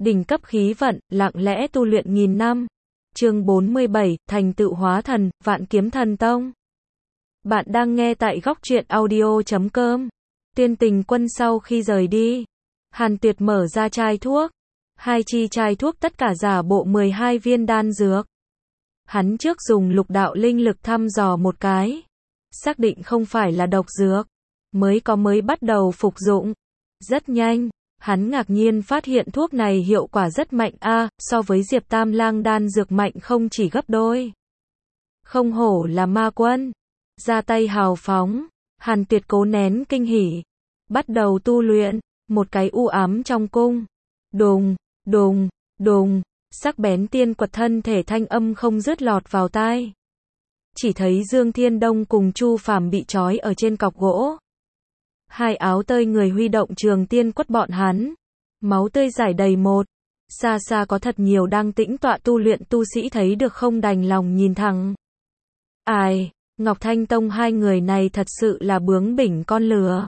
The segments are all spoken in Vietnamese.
Đỉnh cấp khí vận, lặng lẽ tu luyện nghìn năm. Chương 47, thành tựu hóa thần, Vạn Kiếm Thần Tông. Bạn đang nghe tại góc truyện audio.com. Tuyên Tình Quân sau khi rời đi, Hàn Tuyệt mở ra chai thuốc. Hai chi chai thuốc tất cả giả bộ 12 viên đan dược. Hắn trước dùng lục đạo linh lực thăm dò một cái, xác định không phải là độc dược, mới bắt đầu phục dụng. Rất nhanh, hắn ngạc nhiên phát hiện thuốc này hiệu quả rất mạnh so với Diệp Tam Lang đan dược mạnh không chỉ gấp đôi. Không hổ là ma quân. Ra tay hào phóng, Hàn Tuyệt cố nén kinh hỉ, bắt đầu tu luyện. Một cái u ám trong cung. Đùng, đùng, đùng, sắc bén tiên quật thân thể thanh âm không dứt lọt vào tai. Chỉ thấy Dương Thiên Đông cùng Chu Phàm bị trói ở trên cọc gỗ. Hai áo tơi người huy động trường tiên quất bọn hắn. Máu tươi rải đầy một. Xa xa có thật nhiều đang tĩnh tọa tu luyện tu sĩ thấy được không đành lòng nhìn thẳng. Ai, Ngọc Thanh Tông hai người này thật sự là bướng bỉnh con lừa.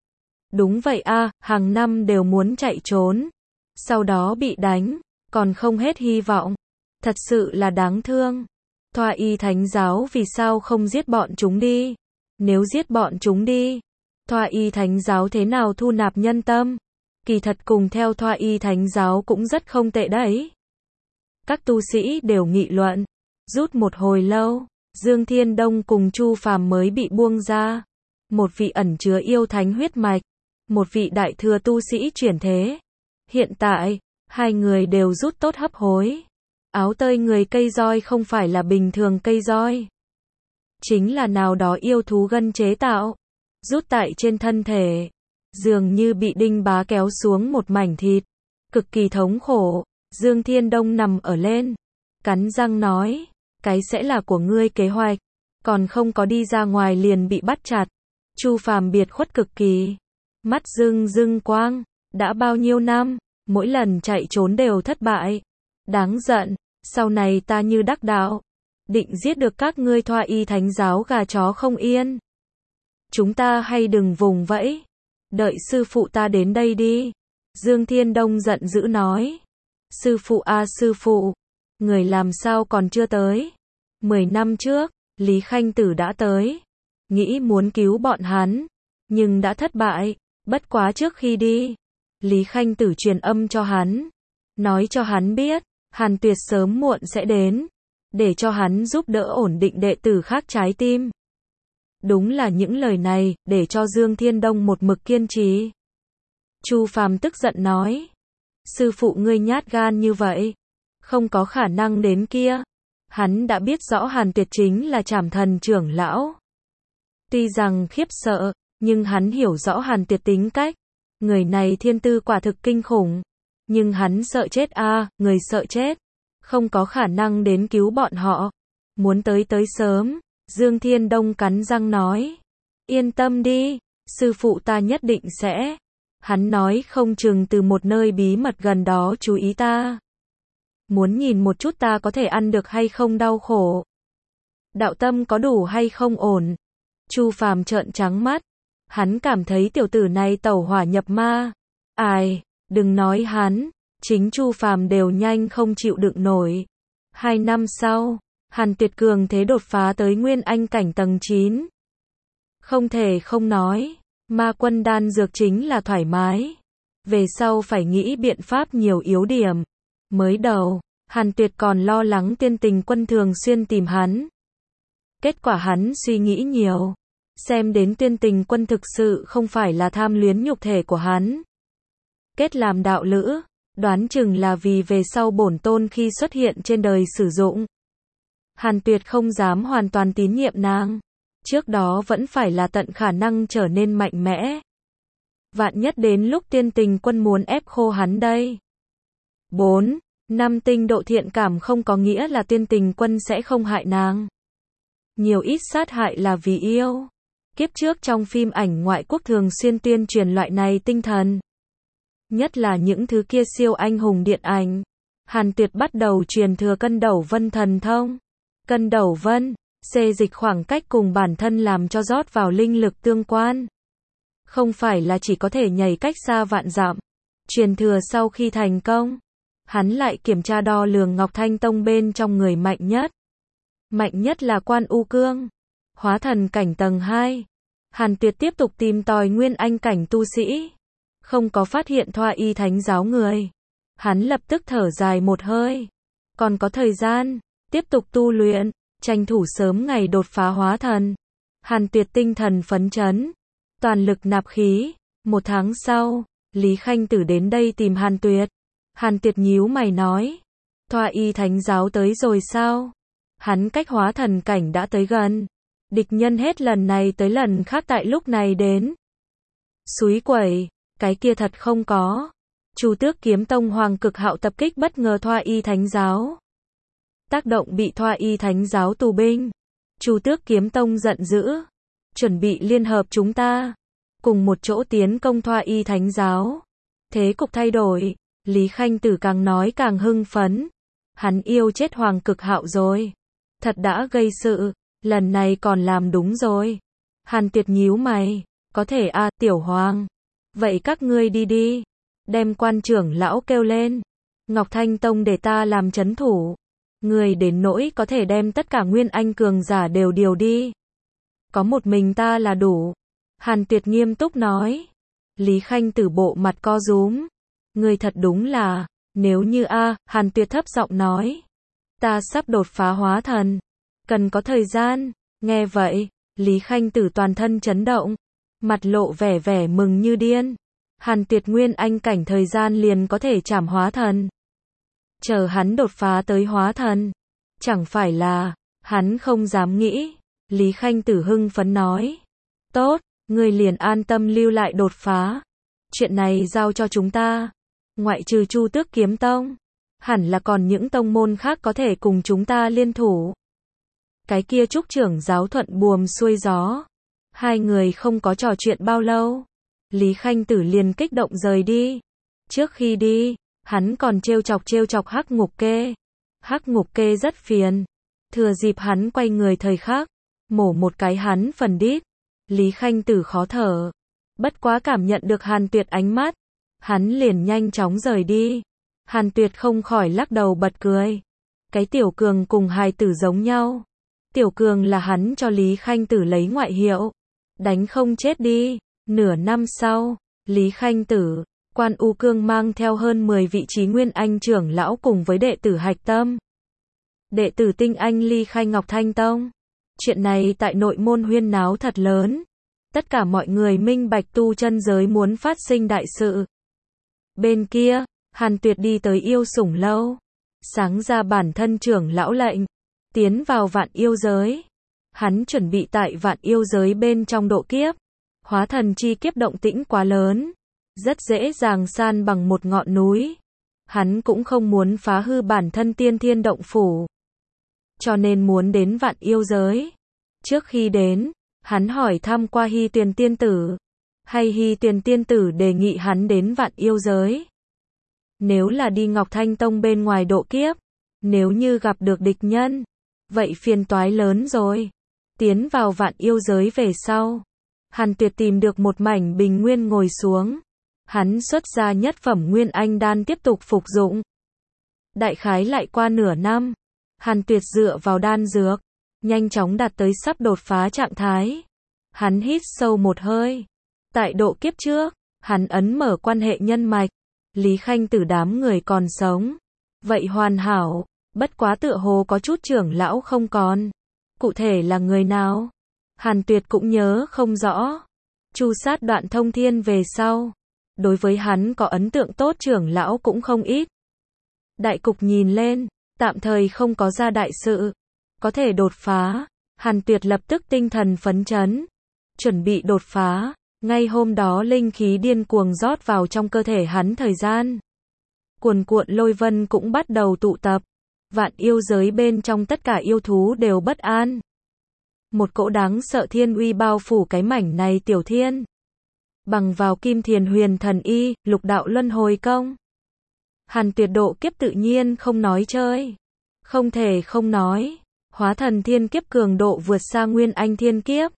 Đúng vậy hàng năm đều muốn chạy trốn. Sau đó bị đánh, còn không hết hy vọng. Thật sự là đáng thương. Thoa Y Thánh Giáo vì sao không giết bọn chúng đi? Nếu giết bọn chúng đi, Thoa Y Thánh Giáo thế nào thu nạp nhân tâm? Kỳ thật cùng theo Thoa Y Thánh Giáo cũng rất không tệ đấy. Các tu sĩ đều nghị luận. Rút một hồi lâu, Dương Thiên Đông cùng Chu Phàm mới bị buông ra. Một vị ẩn chứa yêu thánh huyết mạch, một vị đại thừa tu sĩ chuyển thế. Hiện tại, hai người đều rút tốt hấp hối. Áo tơi người cây roi không phải là bình thường cây roi, chính là nào đó yêu thú gân chế tạo, rút tại trên thân thể, dường như bị đinh bá kéo xuống một mảnh thịt, cực kỳ thống khổ. Dương Thiên Đông nằm ở lên, cắn răng nói, cái sẽ là của ngươi kế hoạch, còn không có đi ra ngoài liền bị bắt chặt. Chu Phàm biệt khuất cực kỳ, mắt rưng rưng quang, đã bao nhiêu năm, mỗi lần chạy trốn đều thất bại. Đáng giận, sau này ta như đắc đạo, định giết được các ngươi Thoa Y Thánh Giáo gà chó không yên. Chúng ta hay đừng vùng vẫy, đợi sư phụ ta đến đây đi. Dương Thiên Đông giận dữ nói. Sư phụ sư phụ, người làm sao còn chưa tới? 10 năm trước, Lý Khanh Tử đã tới, nghĩ muốn cứu bọn hắn, nhưng đã thất bại. Bất quá trước khi đi, Lý Khanh Tử truyền âm cho hắn, nói cho hắn biết, Hàn Tuyệt sớm muộn sẽ đến, để cho hắn giúp đỡ ổn định đệ tử khác trái tim. Đúng là những lời này, để cho Dương Thiên Đông một mực kiên trì. Chu Phàm tức giận nói, sư phụ ngươi nhát gan như vậy, không có khả năng đến kia. Hắn đã biết rõ Hàn Tuyệt chính là Trảm Thần trưởng lão. Tuy rằng khiếp sợ, nhưng hắn hiểu rõ Hàn Tuyệt tính cách. Người này thiên tư quả thực kinh khủng. Nhưng hắn sợ chết người sợ chết. Không có khả năng đến cứu bọn họ. Muốn tới sớm. Dương Thiên Đông cắn răng nói. Yên tâm đi, sư phụ ta nhất định sẽ. Hắn nói không chừng từ một nơi bí mật gần đó chú ý ta. Muốn nhìn một chút ta có thể ăn được hay không đau khổ. Đạo tâm có đủ hay không ổn. Chu Phàm trợn trắng mắt. Hắn cảm thấy tiểu tử này tẩu hỏa nhập ma. Ai, đừng nói hắn, chính Chu Phàm đều nhanh không chịu đựng nổi. 2 năm sau, Hàn Tuyệt cường thế đột phá tới Nguyên Anh cảnh tầng 9. Không thể không nói, ma quân đan dược chính là thoải mái. Về sau phải nghĩ biện pháp nhiều yếu điểm. Mới đầu, Hàn Tuyệt còn lo lắng Tiên Tình Quân thường xuyên tìm hắn. Kết quả hắn suy nghĩ nhiều. Xem đến Tiên Tình Quân thực sự không phải là tham luyến nhục thể của hắn. Kết làm đạo lữ, đoán chừng là vì về sau bổn tôn khi xuất hiện trên đời sử dụng. Hàn Tuyệt không dám hoàn toàn tín nhiệm nàng. Trước đó vẫn phải là tận khả năng trở nên mạnh mẽ. Vạn nhất đến lúc Tiên Tình Quân muốn ép khô hắn đây. 4. 5 tinh độ thiện cảm không có nghĩa là Tiên Tình Quân sẽ không hại nàng. Nhiều ít sát hại là vì yêu. Kiếp trước trong phim ảnh ngoại quốc thường xuyên tuyên truyền loại này tinh thần. Nhất là những thứ kia siêu anh hùng điện ảnh. Hàn Tuyệt bắt đầu truyền thừa Cân Đẩu Vân thần thông. Cân Đẩu Vân, xê dịch khoảng cách cùng bản thân làm cho rót vào linh lực tương quan. Không phải là chỉ có thể nhảy cách xa vạn dặm. Truyền thừa sau khi thành công, Hắn lại kiểm tra đo lường Ngọc Thanh Tông bên trong người mạnh nhất. Mạnh nhất là Quan U Cương, hóa thần cảnh tầng 2. Hàn Tuyệt tiếp tục tìm tòi nguyên anh cảnh tu sĩ. Không có phát hiện Thoa Y Thánh giáo người. Hắn lập tức thở dài một hơi. Còn có thời gian, tiếp tục tu luyện, tranh thủ sớm ngày đột phá hóa thần. Hàn Tuyệt tinh thần phấn chấn, toàn lực nạp khí. 1 tháng sau, Lý Khanh Tử đến đây tìm Hàn Tuyệt. Hàn Tuyệt nhíu mày nói, Thoa Y Thánh giáo tới rồi sao? Hắn cách hóa thần cảnh đã tới gần. Địch nhân hết lần này tới lần khác tại lúc này đến. Xúi quẩy, cái kia thật không có. Chu Tước Kiếm Tông Hoàng Cực Hạo tập kích bất ngờ Thoa Y Thánh giáo. Tác động bị Thoa Y Thánh giáo tù binh. Chu Tước Kiếm Tông giận dữ, chuẩn bị liên hợp chúng ta, cùng một chỗ tiến công Thoa Y Thánh giáo. Thế cục thay đổi, Lý Khanh Tử càng nói càng hưng phấn. Hắn yêu chết Hoàng Cực Hạo rồi. Thật đã gây sự, lần này còn làm đúng rồi. Hàn Tuyệt nhíu mày, có thể a, Tiểu Hoàng. Vậy các ngươi đi đi, đem Quan trưởng lão kêu lên. Ngọc Thanh Tông để ta làm trấn thủ. Người đến nỗi có thể đem tất cả nguyên anh cường giả đều điều đi. Có một mình ta là đủ. Hàn Tuyệt nghiêm túc nói. Lý Khanh Tử bộ mặt co rúm. Người thật đúng là, nếu như Hàn Tuyệt thấp giọng nói. Ta sắp đột phá hóa thần. Cần có thời gian. Nghe vậy, Lý Khanh Tử toàn thân chấn động. Mặt lộ vẻ mừng như điên. Hàn Tuyệt nguyên anh cảnh thời gian liền có thể chảm hóa thần. Chờ hắn đột phá tới hóa thần. Chẳng phải là, hắn không dám nghĩ. Lý Khanh Tử hưng phấn nói. Tốt, ngươi liền an tâm lưu lại đột phá. Chuyện này giao cho chúng ta. Ngoại trừ Chu Tước Kiếm Tông, hẳn là còn những tông môn khác có thể cùng chúng ta liên thủ. Cái kia Trúc trưởng giáo thuận buồm xuôi gió. Hai người không có trò chuyện bao lâu. Lý Khanh Tử liền kích động rời đi. Trước khi đi, hắn còn trêu chọc Hắc Ngục Kê. Hắc Ngục Kê rất phiền. Thừa dịp hắn quay người thời khắc, mổ một cái hắn phần đít. Lý Khanh Tử khó thở. Bất quá cảm nhận được Hàn Tuyệt ánh mắt. Hắn liền nhanh chóng rời đi. Hàn Tuyệt không khỏi lắc đầu bật cười. Cái Tiểu Cường cùng hài tử giống nhau. Tiểu Cường là hắn cho Lý Khanh Tử lấy ngoại hiệu. Đánh không chết đi. Nửa năm sau, Lý Khanh Tử, Quan U Cương mang theo hơn 10 vị trí nguyên anh trưởng lão cùng với đệ tử hạch tâm. Đệ tử tinh anh ly khai Ngọc Thanh Tông. Chuyện này tại nội môn huyên náo thật lớn. Tất cả mọi người minh bạch tu chân giới muốn phát sinh đại sự. Bên kia, Hàn Tuyệt đi tới Yêu Sủng Lâu. Sáng ra bản thân trưởng lão lệnh. Tiến vào Vạn Yêu Giới. Hắn chuẩn bị tại Vạn Yêu Giới bên trong độ kiếp. Hóa thần chi kiếp động tĩnh quá lớn. Rất dễ dàng san bằng một ngọn núi. Hắn cũng không muốn phá hư bản thân tiên thiên động phủ. Cho nên muốn đến Vạn Yêu Giới. Trước khi đến, hắn hỏi thăm qua Hy Tuyền Tiên Tử. Hay Hy Tuyền Tiên Tử đề nghị hắn đến Vạn Yêu Giới. Nếu là đi Ngọc Thanh Tông bên ngoài độ kiếp. Nếu như gặp được địch nhân. Vậy phiền toái lớn rồi. Tiến vào Vạn Yêu Giới về sau. Hàn Tuyệt tìm được một mảnh bình nguyên ngồi xuống. Hắn xuất ra nhất phẩm nguyên anh đan tiếp tục phục dụng. Đại khái lại qua nửa năm. Hàn Tuyệt dựa vào đan dược. Nhanh chóng đạt tới sắp đột phá trạng thái. Hắn hít sâu một hơi. Tại độ kiếp trước, hắn ấn mở quan hệ nhân mạch. Lý Khanh Tử đám người còn sống. Vậy hoàn hảo. Bất quá tựa hồ có chút trưởng lão không còn. Cụ thể là người nào? Hàn Tuyệt cũng nhớ không rõ. Chu sát Đoạn Thông Thiên về sau. Đối với hắn có ấn tượng tốt trưởng lão cũng không ít. Đại cục nhìn lên, tạm thời không có ra đại sự. Có thể đột phá. Hàn Tuyệt lập tức tinh thần phấn chấn. Chuẩn bị đột phá. Ngay hôm đó linh khí điên cuồng rót vào trong cơ thể hắn thời gian. Cuồn cuộn lôi vân cũng bắt đầu tụ tập. Vạn Yêu Giới bên trong tất cả yêu thú đều bất an. Một cỗ đáng sợ thiên uy bao phủ cái mảnh này tiểu thiên. Bằng vào Kim Thiền Huyền Thần Y, Lục Đạo Luân Hồi Công. Hàn Tuyệt độ kiếp tự nhiên không nói chơi. Không thể không nói. Hóa thần thiên kiếp cường độ vượt xa nguyên anh thiên kiếp.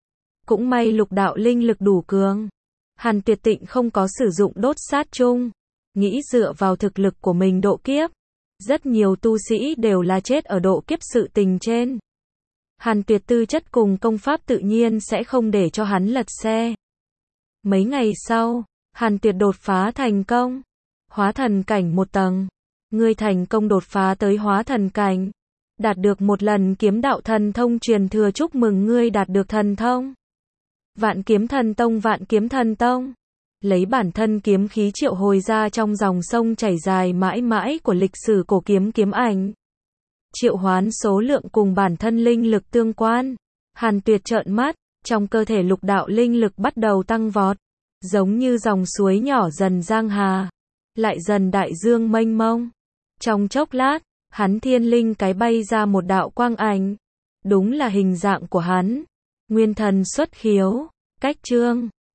Cũng may lục đạo linh lực đủ cường. Hàn Tuyệt tịnh không có sử dụng đốt sát chung. nghĩ dựa vào thực lực của mình độ kiếp. Rất nhiều tu sĩ đều là chết ở độ kiếp sự tình trên. Hàn Tuyệt tư chất cùng công pháp tự nhiên sẽ không để cho hắn lật xe. Mấy ngày sau, Hàn Tuyệt đột phá thành công. Hóa thần cảnh một tầng. Ngươi thành công đột phá tới hóa thần cảnh. Đạt được một lần kiếm đạo thần thông truyền thừa, chúc mừng ngươi đạt được thần thông. Vạn kiếm thần tông, vạn kiếm thần tông. Lấy bản thân kiếm khí triệu hồi ra trong dòng sông chảy dài mãi mãi của lịch sử cổ kiếm kiếm ảnh. Triệu hoán số lượng cùng bản thân linh lực tương quan. Hàn Tuyệt trợn mắt, trong cơ thể lục đạo linh lực bắt đầu tăng vọt. Giống như dòng suối nhỏ dần giang hà. Lại dần đại dương mênh mông. Trong chốc lát, hắn thiên linh cái bay ra một đạo quang ảnh. Đúng là hình dạng của hắn. Nguyên thần xuất khiếu. Cách chương